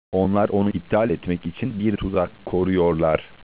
Onlar onu iptal etmek için bir tuzak koruyorlar.